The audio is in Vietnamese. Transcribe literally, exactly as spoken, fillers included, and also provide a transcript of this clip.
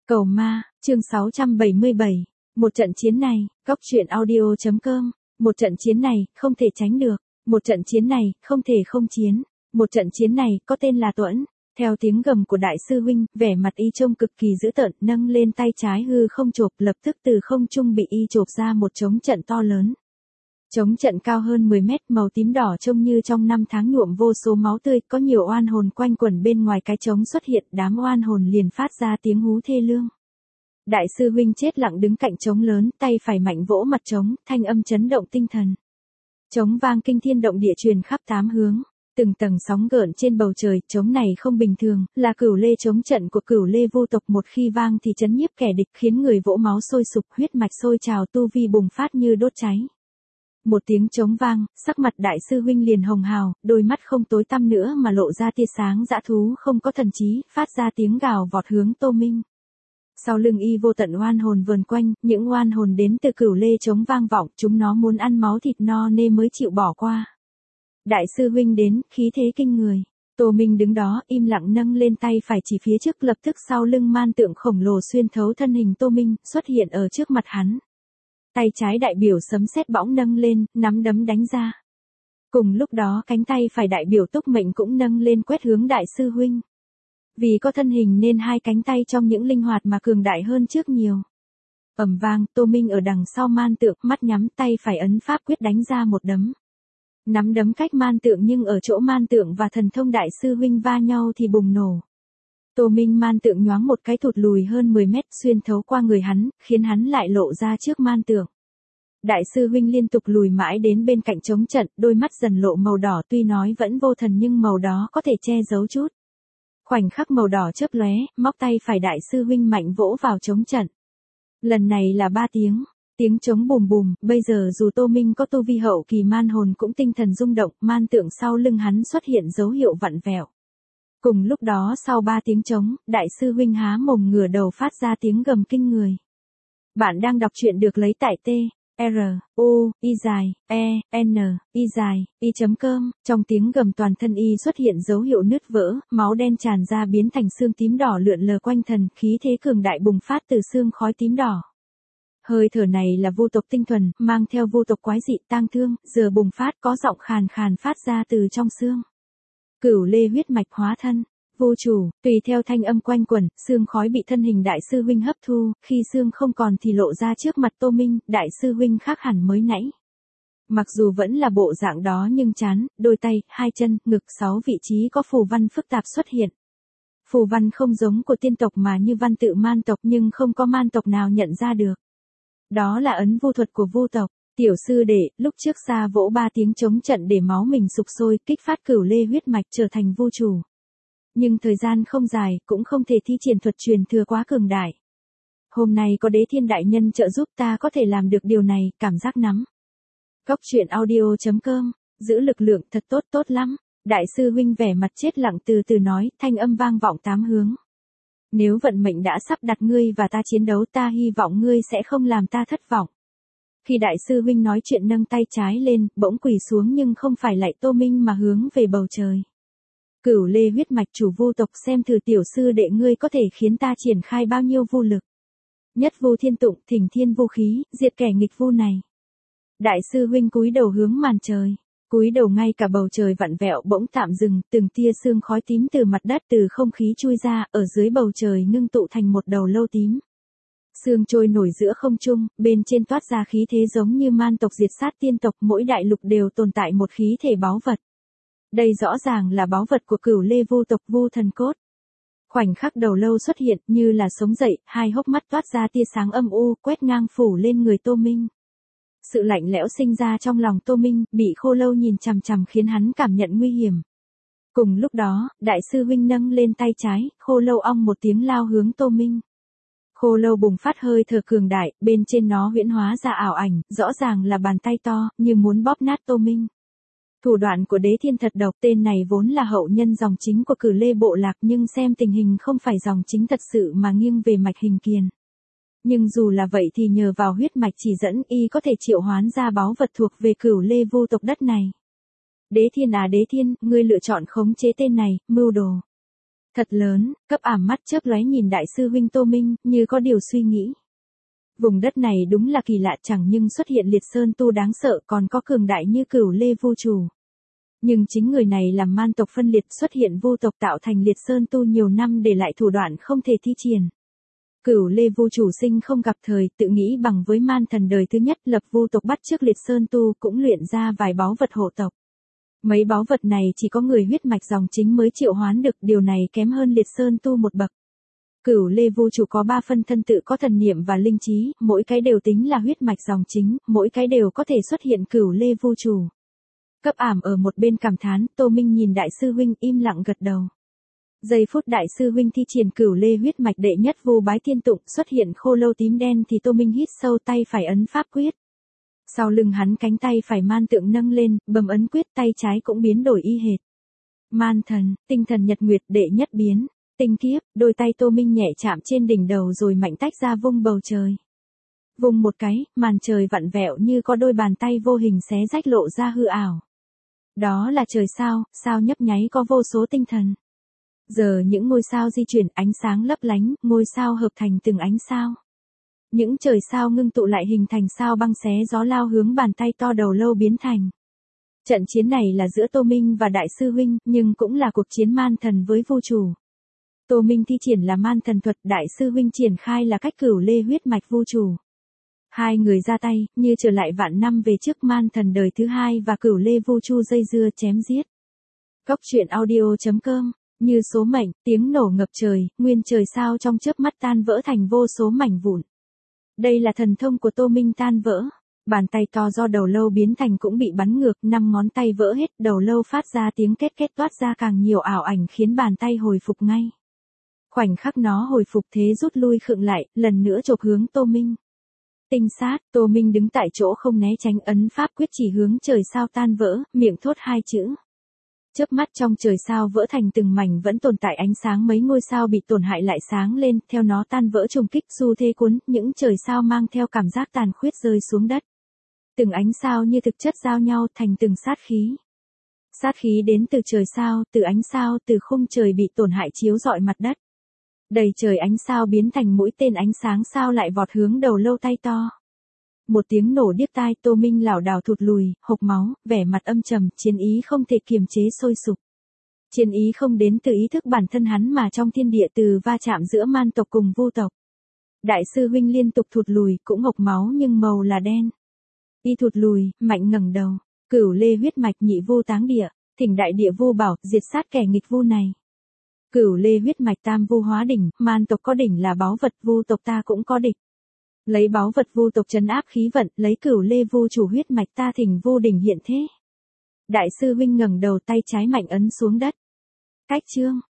Cầu ma, chương sáu trăm bảy mươi bảy. Một trận chiến này, góc truyện audio chấm com. Một trận chiến này, không thể tránh được. Một trận chiến này, không thể không chiến. Một trận chiến này, có tên là Tuẫn. Theo tiếng gầm của đại sư huynh, vẻ mặt y trông cực kỳ dữ tợn, nâng lên tay trái hư không chộp, lập tức từ không trung bị y chộp ra một trống trận to lớn. Trống trận cao hơn mười mét, màu tím đỏ trông như trong năm tháng nhuộm vô số máu tươi, có nhiều oan hồn quanh quẩn bên ngoài cái trống xuất hiện, đám oan hồn liền phát ra tiếng hú thê lương. Đại sư huynh chết lặng đứng cạnh trống lớn, tay phải mạnh vỗ mặt trống, thanh âm chấn động tinh thần. Trống vang kinh thiên động địa truyền khắp tám hướng, từng tầng sóng gợn trên bầu trời, trống này không bình thường, là cửu lê trống trận của cửu lê vô tộc, một khi vang thì chấn nhiếp kẻ địch, khiến người vỗ máu sôi sục, huyết mạch sôi trào, tu vi bùng phát như đốt cháy. Một tiếng trống vang, sắc mặt đại sư huynh liền hồng hào, đôi mắt không tối tăm nữa mà lộ ra tia sáng dã thú không có thần trí, phát ra tiếng gào vọt hướng Tô Minh. Sau lưng y vô tận oan hồn vờn quanh, những oan hồn đến từ cửu lê trống vang vọng, chúng nó muốn ăn máu thịt no nê mới chịu bỏ qua. Đại sư huynh đến, khí thế kinh người. Tô Minh đứng đó, im lặng nâng lên tay phải chỉ phía trước, lập tức sau lưng man tượng khổng lồ xuyên thấu thân hình Tô Minh, xuất hiện ở trước mặt hắn. Tay trái đại biểu sấm sét bỗng nâng lên, nắm đấm đánh ra. Cùng lúc đó cánh tay phải đại biểu túc mệnh cũng nâng lên quét hướng đại sư huynh. Vì có thân hình nên hai cánh tay trong những linh hoạt mà cường đại hơn trước nhiều. Ầm vang, Tô Minh ở đằng sau man tượng, mắt nhắm, tay phải ấn pháp quyết đánh ra một đấm. Nắm đấm cách man tượng nhưng ở chỗ man tượng và thần thông đại sư huynh va nhau thì bùng nổ. Tô Minh man tượng nhoáng một cái thụt lùi hơn mười mét, xuyên thấu qua người hắn, khiến hắn lại lộ ra trước man tượng. Đại sư huynh liên tục lùi mãi đến bên cạnh trống trận, đôi mắt dần lộ màu đỏ, tuy nói vẫn vô thần nhưng màu đó có thể che giấu chút. Khoảnh khắc màu đỏ chớp lóe, móc tay phải đại sư huynh mạnh vỗ vào trống trận. Lần này là ba tiếng, tiếng trống bùm bùm, bây giờ dù Tô Minh có tu vi hậu kỳ man hồn cũng tinh thần rung động, man tượng sau lưng hắn xuất hiện dấu hiệu vặn vẹo. Cùng lúc đó sau ba tiếng trống, đại sư huynh há mồm ngửa đầu phát ra tiếng gầm kinh người. Bạn đang đọc truyện được lấy tại T, R, U, I dài, E, N, I dài, I chấm com, trong tiếng gầm toàn thân y xuất hiện dấu hiệu nứt vỡ, máu đen tràn ra biến thành xương tím đỏ lượn lờ quanh thần, khí thế cường đại bùng phát từ xương khói tím đỏ. Hơi thở này là vô tộc tinh thuần, mang theo vô tộc quái dị tang thương, giờ bùng phát có giọng khàn khàn phát ra từ trong xương. Cửu lê huyết mạch hóa thân, vô chủ, tùy theo thanh âm quanh quẩn, xương khói bị thân hình đại sư huynh hấp thu, khi xương không còn thì lộ ra trước mặt Tô Minh, đại sư huynh khác hẳn mới nãy. Mặc dù vẫn là bộ dạng đó nhưng trán, đôi tay, hai chân, ngực, sáu vị trí có phù văn phức tạp xuất hiện. Phù văn không giống của tiên tộc mà như văn tự man tộc nhưng không có man tộc nào nhận ra được. Đó là ấn vô thuật của vô tộc. Tiểu sư đệ, lúc trước xa vỗ ba tiếng trống trận để máu mình sục sôi, kích phát cửu lê huyết mạch trở thành vô chủ. Nhưng thời gian không dài, cũng không thể thi triển thuật truyền thừa quá cường đại. Hôm nay có đế thiên đại nhân trợ giúp ta có thể làm được điều này, cảm giác nắm. Góc truyện audio chấm com, giữ lực lượng thật tốt tốt lắm. Đại sư huynh vẻ mặt chết lặng từ từ nói, thanh âm vang vọng tám hướng. Nếu vận mệnh đã sắp đặt ngươi và ta chiến đấu, ta hy vọng ngươi sẽ không làm ta thất vọng. Khi đại sư huynh nói chuyện nâng tay trái lên, bỗng quỳ xuống nhưng không phải lạy Tô Minh mà hướng về bầu trời. Cửu lê huyết mạch chủ vô tộc, xem thử tiểu sư đệ ngươi có thể khiến ta triển khai bao nhiêu vô lực. Nhất vô thiên tụng, thỉnh thiên vô khí, diệt kẻ nghịch vô này. Đại sư huynh cúi đầu hướng màn trời. Cúi đầu ngay cả bầu trời vặn vẹo bỗng tạm dừng, từng tia sương khói tím từ mặt đất từ không khí chui ra, ở dưới bầu trời ngưng tụ thành một đầu lâu tím. Sương trôi nổi giữa không trung, bên trên toát ra khí thế giống như man tộc diệt sát tiên tộc, mỗi đại lục đều tồn tại một khí thể báu vật. Đây rõ ràng là báu vật của cửu lê vô tộc vô thần cốt. Khoảnh khắc đầu lâu xuất hiện như là sống dậy, hai hốc mắt toát ra tia sáng âm u, quét ngang phủ lên người Tô Minh. Sự lạnh lẽo sinh ra trong lòng Tô Minh, bị khô lâu nhìn chằm chằm khiến hắn cảm nhận nguy hiểm. Cùng lúc đó, đại sư huynh nâng lên tay trái, khô lâu ong một tiếng lao hướng Tô Minh. Khô lâu bùng phát hơi thở cường đại, bên trên nó huyễn hóa ra ảo ảnh, rõ ràng là bàn tay to, như muốn bóp nát Tô Minh. Thủ đoạn của đế thiên thật độc, tên này vốn là hậu nhân dòng chính của cửu lê bộ lạc nhưng xem tình hình không phải dòng chính thật sự mà nghiêng về mạch hình kiền. Nhưng dù là vậy thì nhờ vào huyết mạch chỉ dẫn y có thể triệu hoán ra báu vật thuộc về cửu lê vô tộc đất này. Đế thiên à đế thiên, ngươi lựa chọn khống chế tên này, mưu đồ. Thật lớn, cấp ảm mắt chớp lóe nhìn đại sư huynh Tô Minh, như có điều suy nghĩ. Vùng đất này đúng là kỳ lạ, chẳng nhưng xuất hiện liệt sơn tu đáng sợ, còn có cường đại như Cửu Lê Vu Chủ. Nhưng chính người này làm man tộc phân liệt, xuất hiện vu tộc tạo thành liệt sơn tu nhiều năm để lại thủ đoạn không thể thi triển. Cửu Lê Vu Chủ sinh không gặp thời, tự nghĩ bằng với man thần đời thứ nhất lập vu tộc bắt trước liệt sơn tu, cũng luyện ra vài báu vật hộ tộc. Mấy báu vật này chỉ có người huyết mạch dòng chính mới triệu hoán được, điều này kém hơn liệt sơn tu một bậc. Cửu Lê Vu Chủ có ba phân thân tự có thần niệm và linh trí, mỗi cái đều tính là huyết mạch dòng chính, mỗi cái đều có thể xuất hiện Cửu Lê Vu Chủ. Cấp ảm ở một bên cảm thán, Tô Minh nhìn đại sư huynh im lặng gật đầu. Giây phút đại sư huynh thi triển Cửu Lê huyết mạch đệ nhất Vu Bái Thiên Tụng, xuất hiện khô lâu tím đen thì Tô Minh hít sâu, tay phải ấn pháp quyết. Sau lưng hắn cánh tay phải man tượng nâng lên, bấm ấn quyết, tay trái cũng biến đổi y hệt. Man thần, tinh thần nhật nguyệt đệ nhất biến, tinh kiếp, đôi tay Tô Minh nhẹ chạm trên đỉnh đầu rồi mạnh tách ra vung bầu trời. Vùng một cái, màn trời vặn vẹo như có đôi bàn tay vô hình xé rách lộ ra hư ảo. Đó là trời sao, sao nhấp nháy có vô số tinh thần. Giờ những ngôi sao di chuyển, ánh sáng lấp lánh, ngôi sao hợp thành từng ánh sao. Những trời sao ngưng tụ lại hình thành sao băng xé gió lao hướng bàn tay to đầu lâu biến thành. Trận chiến này là giữa Tô Minh và đại sư huynh, nhưng cũng là cuộc chiến man thần với Vu Chủ. Tô Minh thi triển là man thần thuật, đại sư huynh triển khai là cách Cửu Lê huyết mạch Vu Chủ. Hai người ra tay, như trở lại vạn năm về trước, man thần đời thứ hai và Cửu Lê Vu Chu dây dưa chém giết. Cốc truyện audio chấm com, như số mệnh, tiếng nổ ngập trời, nguyên trời sao trong chớp mắt tan vỡ thành vô số mảnh vụn. Đây là thần thông của Tô Minh tan vỡ. Bàn tay to do đầu lâu biến thành cũng bị bắn ngược, năm ngón tay vỡ hết, đầu lâu phát ra tiếng két két, toát ra càng nhiều ảo ảnh khiến bàn tay hồi phục ngay. Khoảnh khắc nó hồi phục thế rút lui khựng lại, lần nữa chộp hướng Tô Minh. Tinh sát, Tô Minh đứng tại chỗ không né tránh, ấn pháp quyết chỉ hướng trời sao tan vỡ, miệng thốt hai chữ. Chớp mắt trong trời sao vỡ thành từng mảnh vẫn tồn tại ánh sáng, mấy ngôi sao bị tổn hại lại sáng lên, theo nó tan vỡ trùng kích xu thế cuốn, những trời sao mang theo cảm giác tàn khuyết rơi xuống đất. Từng ánh sao như thực chất giao nhau thành từng sát khí. Sát khí đến từ trời sao, từ ánh sao, từ khung trời bị tổn hại chiếu rọi mặt đất. Đầy trời ánh sao biến thành mũi tên ánh sáng sao lại vọt hướng đầu lâu tay to. Một tiếng nổ điếc tai, Tô Minh lảo đảo thụt lùi, hộc máu, vẻ mặt âm trầm, chiến ý không thể kiềm chế sôi sục. Chiến ý không đến từ ý thức bản thân hắn mà trong thiên địa từ va chạm giữa man tộc cùng vu tộc. Đại sư huynh liên tục thụt lùi, cũng hộc máu nhưng màu là đen. Y thụt lùi, mạnh ngẩng đầu, Cửu Lê huyết mạch nhị vu táng địa, thỉnh đại địa vu bảo, diệt sát kẻ nghịch vu này. Cửu Lê huyết mạch tam vu hóa đỉnh, man tộc có đỉnh là báu vật, vu tộc ta cũng có địch. Lấy báu vật vu tộc trấn áp khí vận, lấy Cửu Lê Vu Chủ huyết mạch ta thỉnh vu đỉnh hiện thế. Đại sư huynh ngẩng đầu, tay trái mạnh ấn xuống đất. Cách chương